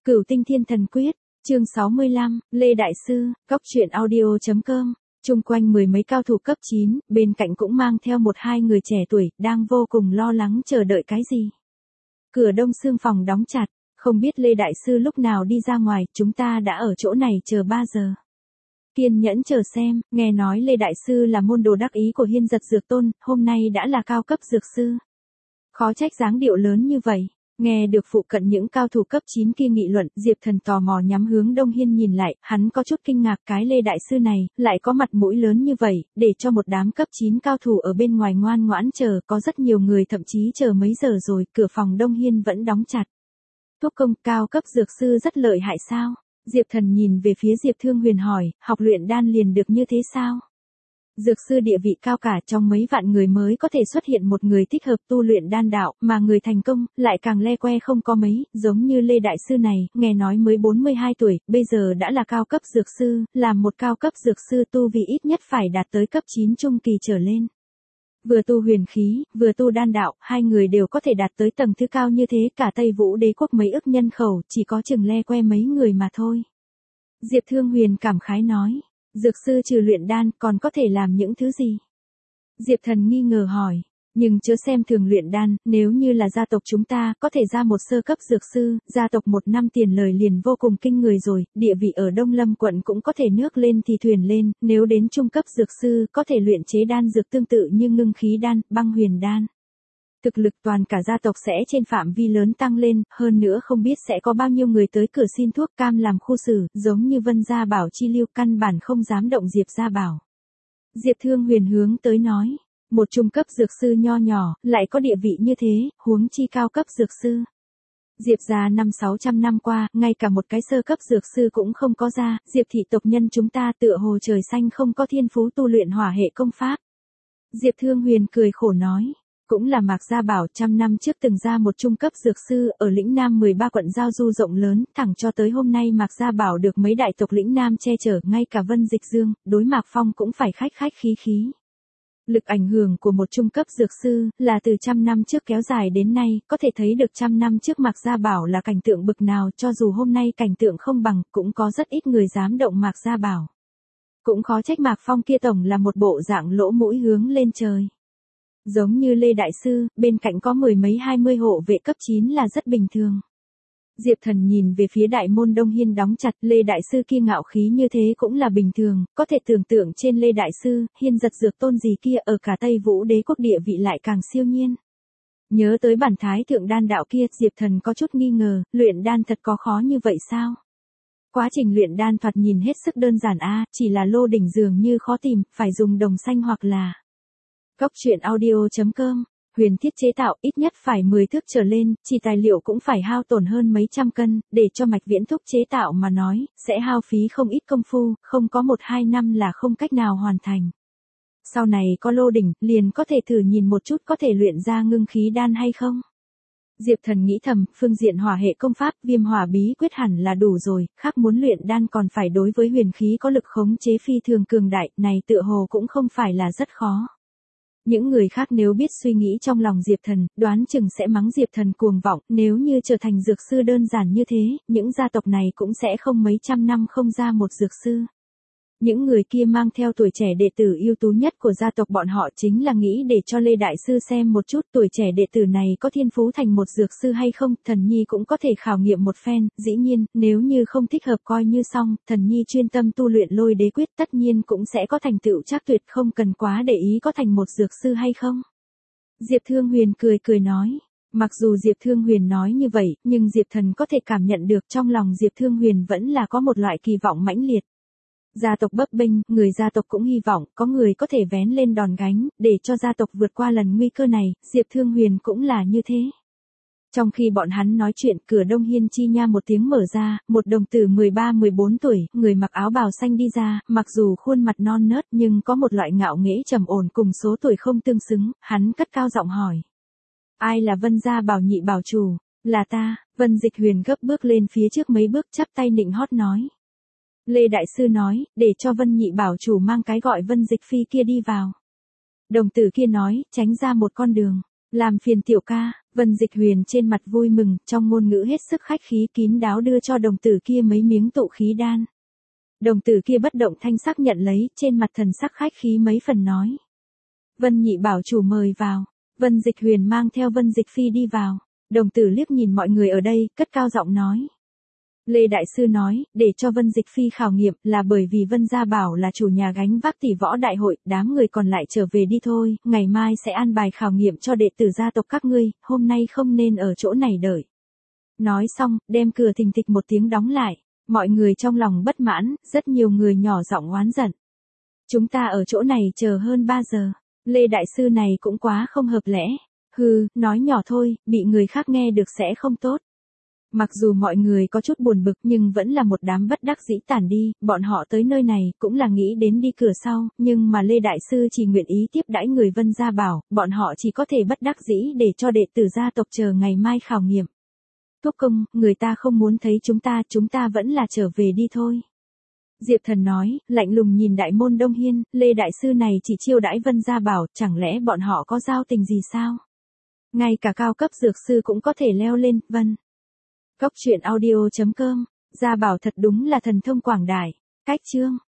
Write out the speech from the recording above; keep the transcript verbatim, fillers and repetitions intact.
Cửu Tinh Thiên Thần Quyết, chương sáu mươi lăm, Lê Đại Sư, Cóc Truyện Audio chấm com. Chung quanh mười mấy cao thủ cấp chín, bên cạnh cũng mang theo một hai người trẻ tuổi, đang vô cùng lo lắng chờ đợi cái gì. Cửa đông xương phòng đóng chặt, không biết Lê Đại Sư lúc nào đi ra ngoài, chúng ta đã ở chỗ này chờ ba giờ. Kiên nhẫn chờ xem, nghe nói Lê Đại Sư là môn đồ đắc ý của Hiên Giật Dược Tôn, hôm nay đã là cao cấp dược sư. Khó trách dáng điệu lớn như vậy. Nghe được phụ cận những cao thủ cấp chín kia nghị luận, Diệp Thần tò mò nhắm hướng Đông Hiên nhìn lại, hắn có chút kinh ngạc cái Lê Đại Sư này, lại có mặt mũi lớn như vậy, để cho một đám cấp chín cao thủ ở bên ngoài ngoan ngoãn chờ, có rất nhiều người thậm chí chờ mấy giờ rồi, cửa phòng Đông Hiên vẫn đóng chặt. Thuốc công cao cấp dược sư rất lợi hại sao? Diệp Thần nhìn về phía Diệp Thương Huyền hỏi, học luyện đan liền được như thế sao? Dược sư địa vị cao cả, trong mấy vạn người mới có thể xuất hiện một người thích hợp tu luyện đan đạo, mà người thành công, lại càng le que không có mấy, giống như Lê Đại Sư này, nghe nói mới bốn mươi hai tuổi, bây giờ đã là cao cấp dược sư, làm một cao cấp dược sư tu vì ít nhất phải đạt tới cấp chín trung kỳ trở lên. Vừa tu huyền khí, vừa tu đan đạo, hai người đều có thể đạt tới tầng thứ cao như thế, cả Tây Vũ Đế quốc mấy ức nhân khẩu, chỉ có chừng le que mấy người mà thôi. Diệp Thương Huyền cảm khái nói. Dược sư trừ luyện đan còn có thể làm những thứ gì? Diệp Thần nghi ngờ hỏi, nhưng chớ xem thường luyện đan, nếu như là gia tộc chúng ta có thể ra một sơ cấp dược sư, gia tộc một năm tiền lời liền vô cùng kinh người rồi, địa vị ở Đông Lâm quận cũng có thể nước lên thì thuyền lên, nếu đến trung cấp dược sư có thể luyện chế đan dược tương tự như ngưng khí đan, băng huyền đan. Thực lực toàn cả gia tộc sẽ trên phạm vi lớn tăng lên, hơn nữa không biết sẽ có bao nhiêu người tới cửa xin thuốc cam làm khu xử, giống như Vân Gia Bảo chi lưu căn bản không dám động Diệp Gia Bảo. Diệp Thương Huyền hướng tới nói, một trung cấp dược sư nho nhỏ, lại có địa vị như thế, huống chi cao cấp dược sư. Diệp gia năm sáu trăm năm qua, ngay cả một cái sơ cấp dược sư cũng không có ra, Diệp thị tộc nhân chúng ta tựa hồ trời xanh không có thiên phú tu luyện hỏa hệ công pháp. Diệp Thương Huyền cười khổ nói. Cũng là Mạc Gia Bảo trăm năm trước từng ra một trung cấp dược sư ở lĩnh Nam mười ba quận giao du rộng lớn, thẳng cho tới hôm nay Mạc Gia Bảo được mấy đại tộc lĩnh Nam che chở, ngay cả Vân Dịch Dương, đối Mạc Phong cũng phải khách khách khí khí. Lực ảnh hưởng của một trung cấp dược sư là từ trăm năm trước kéo dài đến nay, có thể thấy được trăm năm trước Mạc Gia Bảo là cảnh tượng bực nào, cho dù hôm nay cảnh tượng không bằng, cũng có rất ít người dám động Mạc Gia Bảo. Cũng khó trách Mạc Phong kia tổng là một bộ dạng lỗ mũi hướng lên trời. Giống như Lê Đại Sư, bên cạnh có mười mấy hai mươi hộ vệ cấp chín là rất bình thường. Diệp Thần nhìn về phía đại môn Đông Hiên đóng chặt, Lê Đại Sư kia ngạo khí như thế cũng là bình thường, có thể tưởng tượng trên Lê Đại Sư, Hiên Giật Dược Tôn gì kia ở cả Tây Vũ Đế quốc địa vị lại càng siêu nhiên. Nhớ tới bản thái thượng đan đạo kia, Diệp Thần có chút nghi ngờ, luyện đan thật có khó như vậy sao? Quá trình luyện đan thoạt nhìn hết sức đơn giản a, chỉ là lô đỉnh dường như khó tìm, phải dùng đồng xanh hoặc là Cóc Truyện Audio chấm com. Huyền thiết chế tạo ít nhất phải mười thước trở lên, chỉ tài liệu cũng phải hao tổn hơn mấy trăm cân, để cho Mạch Viễn Thúc chế tạo mà nói, sẽ hao phí không ít công phu, không có một hai năm là không cách nào hoàn thành. Sau này có lô đỉnh, liền có thể thử nhìn một chút có thể luyện ra ngưng khí đan hay không. Diệp Thần nghĩ thầm, phương diện hỏa hệ công pháp, viêm hỏa bí quyết hẳn là đủ rồi, khác muốn luyện đan còn phải đối với huyền khí có lực khống chế phi thường cường đại, này tựa hồ cũng không phải là rất khó. Những người khác nếu biết suy nghĩ trong lòng Diệp Thần, đoán chừng sẽ mắng Diệp Thần cuồng vọng, nếu như trở thành dược sư đơn giản như thế, những gia tộc này cũng sẽ không mấy trăm năm không ra một dược sư. Những người kia mang theo tuổi trẻ đệ tử ưu tú nhất của gia tộc bọn họ chính là nghĩ để cho Lê Đại Sư xem một chút tuổi trẻ đệ tử này có thiên phú thành một dược sư hay không, Thần Nhi cũng có thể khảo nghiệm một phen, dĩ nhiên, nếu như không thích hợp coi như xong, Thần Nhi chuyên tâm tu luyện lôi đế quyết tất nhiên cũng sẽ có thành tựu chắc tuyệt, không cần quá để ý có thành một dược sư hay không. Diệp Thương Huyền cười cười nói. Mặc dù Diệp Thương Huyền nói như vậy, nhưng Diệp Thần có thể cảm nhận được trong lòng Diệp Thương Huyền vẫn là có một loại kỳ vọng mãnh liệt. Gia tộc bấp bênh, người gia tộc cũng hy vọng có người có thể vén lên đòn gánh, để cho gia tộc vượt qua lần nguy cơ này, Diệp Thương Huyền cũng là như thế. Trong khi bọn hắn nói chuyện, cửa Đông Hiên chi nha một tiếng mở ra, một đồng tử mười ba mười bốn tuổi, người mặc áo bào xanh đi ra, mặc dù khuôn mặt non nớt nhưng có một loại ngạo nghễ trầm ổn cùng số tuổi không tương xứng, hắn cất cao giọng hỏi. Ai là Vân Gia Bảo nhị bảo chủ? Là ta, Vân Dịch Huyền gấp bước lên phía trước mấy bước chắp tay nịnh hót nói. Lê Đại Sư nói, để cho Vân nhị bảo chủ mang cái gọi Vân Dịch Phi kia đi vào. Đồng tử kia nói, tránh ra một con đường. Làm phiền tiểu ca, Vân Dịch Huyền trên mặt vui mừng, trong ngôn ngữ hết sức khách khí kín đáo đưa cho đồng tử kia mấy miếng tụ khí đan. Đồng tử kia bất động thanh sắc nhận lấy, trên mặt thần sắc khách khí mấy phần nói. Vân nhị bảo chủ mời vào. Vân Dịch Huyền mang theo Vân Dịch Phi đi vào. Đồng tử liếc nhìn mọi người ở đây, cất cao giọng nói. Lê Đại Sư nói, để cho Vân Dịch Phi khảo nghiệm là bởi vì Vân Gia Bảo là chủ nhà gánh vác tỷ võ đại hội, đám người còn lại trở về đi thôi, ngày mai sẽ an bài khảo nghiệm cho đệ tử gia tộc các ngươi, hôm nay không nên ở chỗ này đợi. Nói xong, đem cửa thình thịch một tiếng đóng lại, mọi người trong lòng bất mãn, rất nhiều người nhỏ giọng oán giận. Chúng ta ở chỗ này chờ hơn ba giờ, Lê Đại Sư này cũng quá không hợp lẽ, hừ, nói nhỏ thôi, bị người khác nghe được sẽ không tốt. Mặc dù mọi người có chút buồn bực nhưng vẫn là một đám bất đắc dĩ tản đi, bọn họ tới nơi này cũng là nghĩ đến đi cửa sau, nhưng mà Lê Đại Sư chỉ nguyện ý tiếp đãi người Vân Gia Bảo, bọn họ chỉ có thể bất đắc dĩ để cho đệ tử gia tộc chờ ngày mai khảo nghiệm. Thúc công, người ta không muốn thấy chúng ta, chúng ta vẫn là trở về đi thôi. Diệp Thần nói, lạnh lùng nhìn đại môn Đông Hiên, Lê Đại Sư này chỉ chiêu đãi Vân Gia Bảo, chẳng lẽ bọn họ có giao tình gì sao? Ngay cả cao cấp dược sư cũng có thể leo lên, vân. Cốc truyện audio chấm com, Gia Bảo thật đúng là thần thông quảng đại. Cách chương